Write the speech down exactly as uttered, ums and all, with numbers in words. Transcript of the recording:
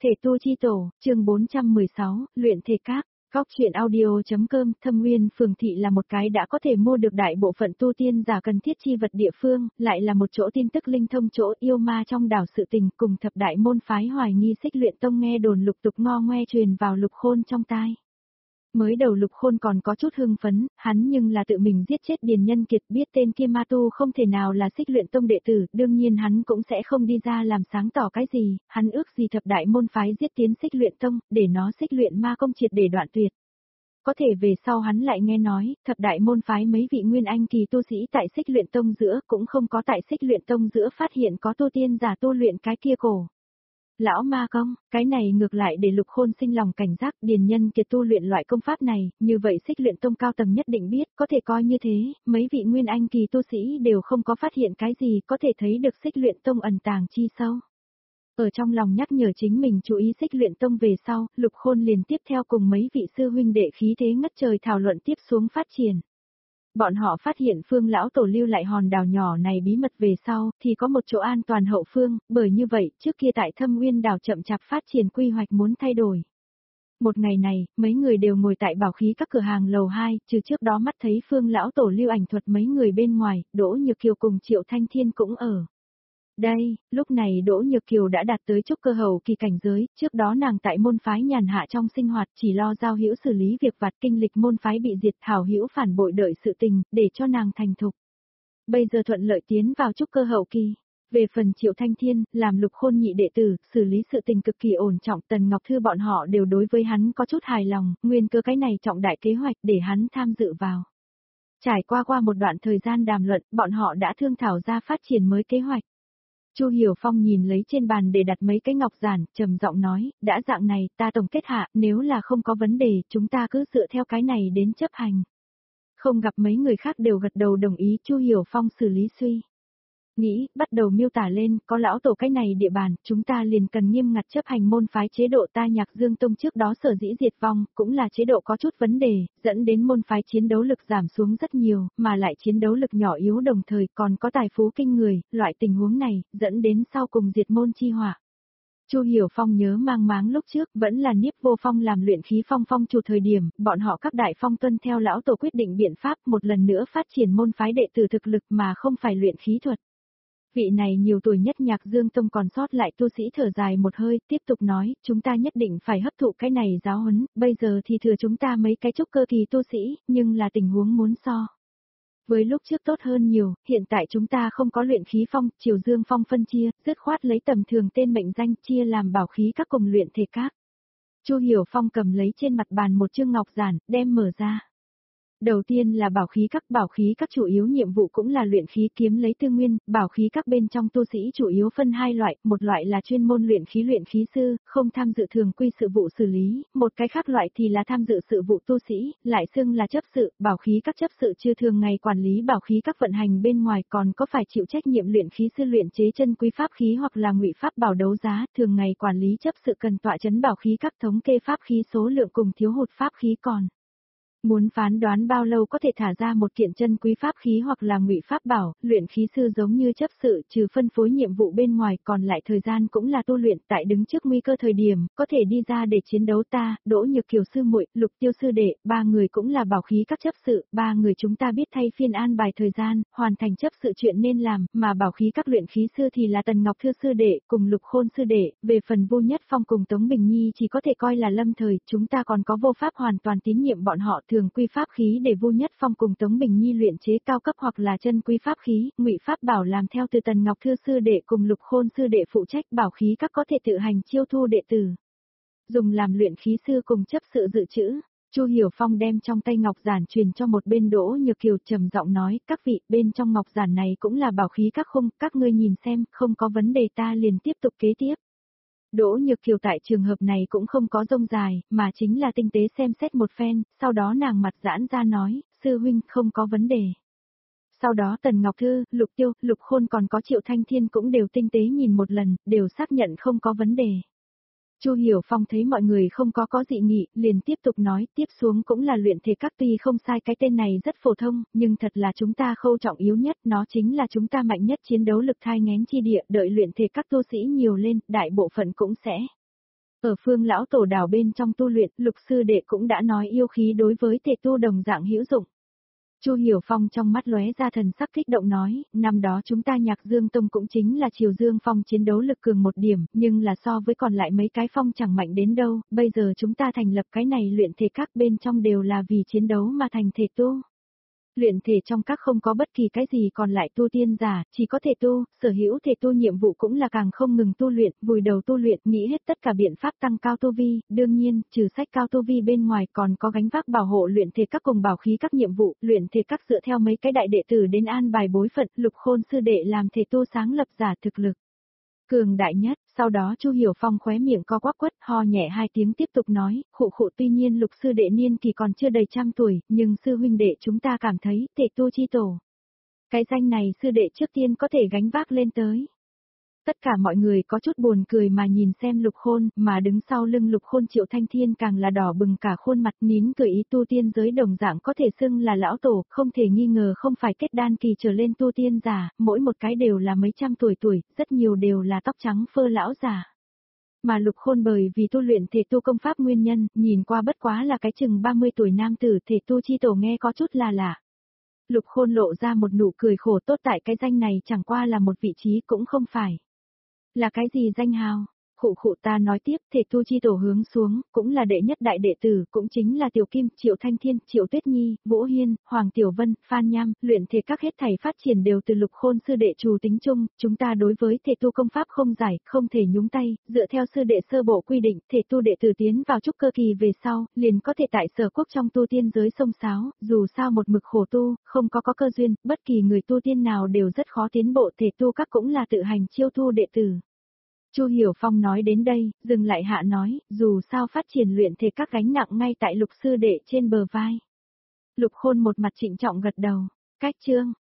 Thể tu chi tổ, chương bốn trăm mười sáu, luyện thể các. Góc truyện audio.com. Thâm Nguyên Phường Thị là một cái đã có thể mua được đại bộ phận tu tiên giả cần thiết chi vật địa phương, lại là một chỗ tin tức linh thông, chỗ yêu ma trong đảo sự tình, cùng thập đại môn phái hoài nghi Xích Luyện Tông nghe đồn lục tục ngo ngoe truyền vào Lục Khôn trong tai. Mới đầu Lục Khôn còn có chút hưng phấn, hắn nhưng là tự mình giết chết Điền Nhân Kiệt, biết tên kia ma tu không thể nào là Xích Luyện Tông đệ tử, đương nhiên hắn cũng sẽ không đi ra làm sáng tỏ cái gì, hắn ước gì thập đại môn phái giết tiến Xích Luyện Tông, để nó Xích Luyện ma công triệt để đoạn tuyệt. Có thể về sau hắn lại nghe nói, thập đại môn phái mấy vị nguyên anh kỳ tu sĩ tại Xích Luyện Tông giữa cũng không có tại Xích Luyện Tông giữa phát hiện có tu tiên giả tu luyện cái kia cổ. Lão ma công, cái này ngược lại để Lục Khôn sinh lòng cảnh giác, Điền Nhân Kiệt tu luyện loại công pháp này, như vậy Xích Luyện Tông cao tầng nhất định biết, có thể coi như thế, mấy vị nguyên anh kỳ tu sĩ đều không có phát hiện cái gì, có thể thấy được Xích Luyện Tông ẩn tàng chi sâu. Ở trong lòng nhắc nhở chính mình chú ý Xích Luyện Tông về sau, Lục Khôn liền tiếp theo cùng mấy vị sư huynh đệ khí thế ngất trời thảo luận tiếp xuống phát triển. Bọn họ phát hiện Phương lão tổ lưu lại hòn đảo nhỏ này bí mật về sau, thì có một chỗ an toàn hậu phương, bởi như vậy, trước kia tại Thâm Nguyên đảo chậm chạp phát triển quy hoạch muốn thay đổi. Một ngày này, mấy người đều ngồi tại bảo khí các cửa hàng lầu hai, trừ trước đó mắt thấy Phương lão tổ lưu ảnh thuật mấy người bên ngoài, Đỗ Nhược Kiều cùng Triệu Thanh Thiên cũng ở. Đây, lúc này Đỗ Nhược Kiều đã đạt tới trúc cơ hậu kỳ cảnh giới, trước đó nàng tại môn phái nhàn hạ trong sinh hoạt chỉ lo giao hữu xử lý việc vặt, kinh lịch môn phái bị diệt, hảo hữu phản bội đợi sự tình, để cho nàng thành thục. Bây giờ thuận lợi tiến vào trúc cơ hậu kỳ. Về phần Triệu Thanh Thiên, làm Lục Khôn nhị đệ tử, xử lý sự tình cực kỳ ổn trọng, Tần Ngọc Thư bọn họ đều đối với hắn có chút hài lòng, nguyên cơ cái này trọng đại kế hoạch để hắn tham dự vào. Trải qua qua một đoạn thời gian đàm luận, bọn họ đã thương thảo ra phát triển mới kế hoạch. Chu Hiểu Phong nhìn lấy trên bàn để đặt mấy cái ngọc giản, trầm giọng nói, đã dạng này, ta tổng kết hạ, nếu là không có vấn đề, chúng ta cứ dựa theo cái này đến chấp hành. Không gặp mấy người khác đều gật đầu đồng ý, Chu Hiểu Phong xử lý suy nghĩ, bắt đầu miêu tả lên, có lão tổ cái này địa bàn, chúng ta liền cần nghiêm ngặt chấp hành môn phái chế độ ta Nhạc Dương Tông trước đó sở dĩ diệt vong, cũng là chế độ có chút vấn đề, dẫn đến môn phái chiến đấu lực giảm xuống rất nhiều, mà lại chiến đấu lực nhỏ yếu đồng thời còn có tài phú kinh người, loại tình huống này, dẫn đến sau cùng diệt môn chi hỏa. Chu Hiểu Phong nhớ mang máng lúc trước, vẫn là Niếp Vô Phong làm luyện khí phong phong chủ thời điểm, bọn họ các đại phong tuân theo lão tổ quyết định biện pháp một lần nữa phát triển môn phái đệ tử thực lực mà không phải luyện khí thuật. Vị này nhiều tuổi nhất Nhạc Dương Tông còn sót lại tu sĩ thở dài một hơi, tiếp tục nói, chúng ta nhất định phải hấp thụ cái này giáo huấn, bây giờ thì thừa chúng ta mấy cái trúc cơ kỳ tu sĩ, nhưng là tình huống muốn so với lúc trước tốt hơn nhiều, hiện tại chúng ta không có luyện khí phong, Triều Dương Phong phân chia, dứt khoát lấy tầm thường tên mệnh danh chia làm bảo khí các cùng luyện thể các. Chu Hiểu Phong cầm lấy trên mặt bàn một chương ngọc giản, đem mở ra. Đầu tiên là bảo khí các, bảo khí các chủ yếu nhiệm vụ cũng là luyện khí kiếm lấy tư nguyên, bảo khí các bên trong tu sĩ chủ yếu phân hai loại, một loại là chuyên môn luyện khí luyện khí sư, không tham dự thường quy sự vụ xử lý, một cái khác loại thì là tham dự sự vụ tu sĩ, lại xưng là chấp sự, bảo khí các chấp sự chưa thường ngày quản lý bảo khí các vận hành bên ngoài còn có phải chịu trách nhiệm luyện khí sư luyện chế chân quý pháp khí hoặc là ngụy pháp bảo đấu giá, thường ngày quản lý chấp sự cần tọa chấn bảo khí các thống kê pháp khí số lượng cùng thiếu hụt pháp khí còn. Muốn phán đoán bao lâu có thể thả ra một kiện chân quý pháp khí hoặc là ngụy pháp bảo, luyện khí sư giống như chấp sự trừ phân phối nhiệm vụ bên ngoài còn lại thời gian cũng là tu luyện tại đứng trước nguy cơ thời điểm, có thể đi ra để chiến đấu ta, Đỗ Nhược Kiều sư muội, Lục Tiêu sư đệ, ba người cũng là bảo khí các chấp sự, ba người chúng ta biết thay phiên an bài thời gian, hoàn thành chấp sự chuyện nên làm, mà bảo khí các luyện khí sư thì là Tần Ngọc Thư sư đệ, cùng Lục Khôn sư đệ, về phần Vu Nhất Phong cùng Tống Bình Nhi chỉ có thể coi là lâm thời, chúng ta còn có vô pháp hoàn toàn tín nhiệm bọn họ. Thường quy pháp khí để Vu Nhất Phong cùng Tống Bình Nhi luyện chế cao cấp hoặc là chân quý pháp khí, ngụy pháp bảo làm theo từ Tần Ngọc Thư sư đệ cùng Lục Khôn sư đệ phụ trách, bảo khí các có thể tự hành chiêu thu đệ tử, dùng làm luyện khí sư cùng chấp sự dự trữ. Chu Hiểu Phong đem trong tay ngọc giản truyền cho một bên Đỗ Nhược Kiều, trầm giọng nói, các vị, bên trong ngọc giản này cũng là bảo khí các khung, các ngươi nhìn xem, không có vấn đề ta liền tiếp tục kế tiếp. Đỗ Nhược Kiều tại trường hợp này cũng không có rông dài, mà chính là tinh tế xem xét một phen, sau đó nàng mặt giãn ra nói, sư huynh không có vấn đề. Sau đó Tần Ngọc Thư, Lục Tiêu, Lục Khôn còn có Triệu Thanh Thiên cũng đều tinh tế nhìn một lần, đều xác nhận không có vấn đề. Chu Hiểu Phong thấy mọi người không có có dị nghị, liền tiếp tục nói, tiếp xuống cũng là luyện thể các, tuy không sai cái tên này rất phổ thông, nhưng thật là chúng ta khâu trọng yếu nhất, nó chính là chúng ta mạnh nhất chiến đấu lực thai nghén chi địa, đợi luyện thể các tu sĩ nhiều lên, đại bộ phận cũng sẽ Ở Phương lão tổ đảo bên trong tu luyện, Lục sư đệ cũng đã nói yêu khí đối với thể tu đồng dạng hữu dụng. Chu Hiểu Phong trong mắt lóe ra thần sắc kích động nói, năm đó chúng ta Nhạc Dương Tông cũng chính là Triều Dương Phong chiến đấu lực cường một điểm, nhưng là so với còn lại mấy cái phong chẳng mạnh đến đâu, bây giờ chúng ta thành lập cái này luyện thể các bên trong đều là vì chiến đấu mà thành thể tu. Luyện thể trong các không có bất kỳ cái gì còn lại tu tiên giả, chỉ có thể tu, sở hữu thể tu nhiệm vụ cũng là càng không ngừng tu luyện, vùi đầu tu luyện, nghĩ hết tất cả biện pháp tăng cao tu vi, đương nhiên, trừ sách cao tu vi bên ngoài còn có gánh vác bảo hộ luyện thể các cùng bảo khí các nhiệm vụ, luyện thể các dựa theo mấy cái đại đệ tử đến an bài bối phận, Lục Khôn sư đệ làm thể tu sáng lập giả thực lực cường đại nhất. Sau đó Chu Hiểu Phong khóe miệng co quắp quất, ho nhẹ hai tiếng tiếp tục nói, khụ khụ tuy nhiên Lục sư đệ niên kỳ còn chưa đầy trăm tuổi, nhưng sư huynh đệ chúng ta cảm thấy, thể tu chi tổ. Cái danh này sư đệ trước tiên có thể gánh vác lên tới. Tất cả mọi người có chút buồn cười mà nhìn xem Lục Khôn, mà đứng sau lưng Lục Khôn Triệu Thanh Thiên càng là đỏ bừng cả khuôn mặt, nín cười ý tu tiên giới đồng dạng có thể xưng là lão tổ, không thể nghi ngờ không phải kết đan kỳ trở lên tu tiên giả, mỗi một cái đều là mấy trăm tuổi tuổi, rất nhiều đều là tóc trắng phơ lão giả. Mà Lục Khôn bởi vì tu luyện thể tu công pháp nguyên nhân, nhìn qua bất quá là cái chừng ba mươi tuổi nam tử, thể tu chi tổ nghe có chút là lạ. Lục Khôn lộ ra một nụ cười khổ, tốt tại cái danh này chẳng qua là một vị trí cũng không phải. Là cái gì danh hào? Khụ khụ ta nói tiếp, thể tu chi tổ hướng xuống, cũng là đệ nhất đại đệ tử, cũng chính là Tiểu Kim, Triệu Thanh Thiên, Triệu Tuyết Nhi, Vũ Hiên, Hoàng Tiểu Vân, Phan Nham, luyện thể các hết thảy phát triển đều từ Lục Khôn sư đệ chủ tính chung, chúng ta đối với thể tu công pháp không giải, không thể nhúng tay, dựa theo sư đệ sơ bộ quy định, thể tu đệ tử tiến vào trúc cơ kỳ về sau, liền có thể tại sở quốc trong tu tiên giới sông sáo, dù sao một mực khổ tu, không có có cơ duyên, bất kỳ người tu tiên nào đều rất khó tiến bộ, thể tu các cũng là tự hành chiêu thu đệ tử. Chu Hiểu Phong nói đến đây, dừng lại hạ nói, dù sao phát triển luyện thể các gánh nặng ngay tại Lục sư đệ trên bờ vai. Lục Khôn một mặt trịnh trọng gật đầu, cách chương.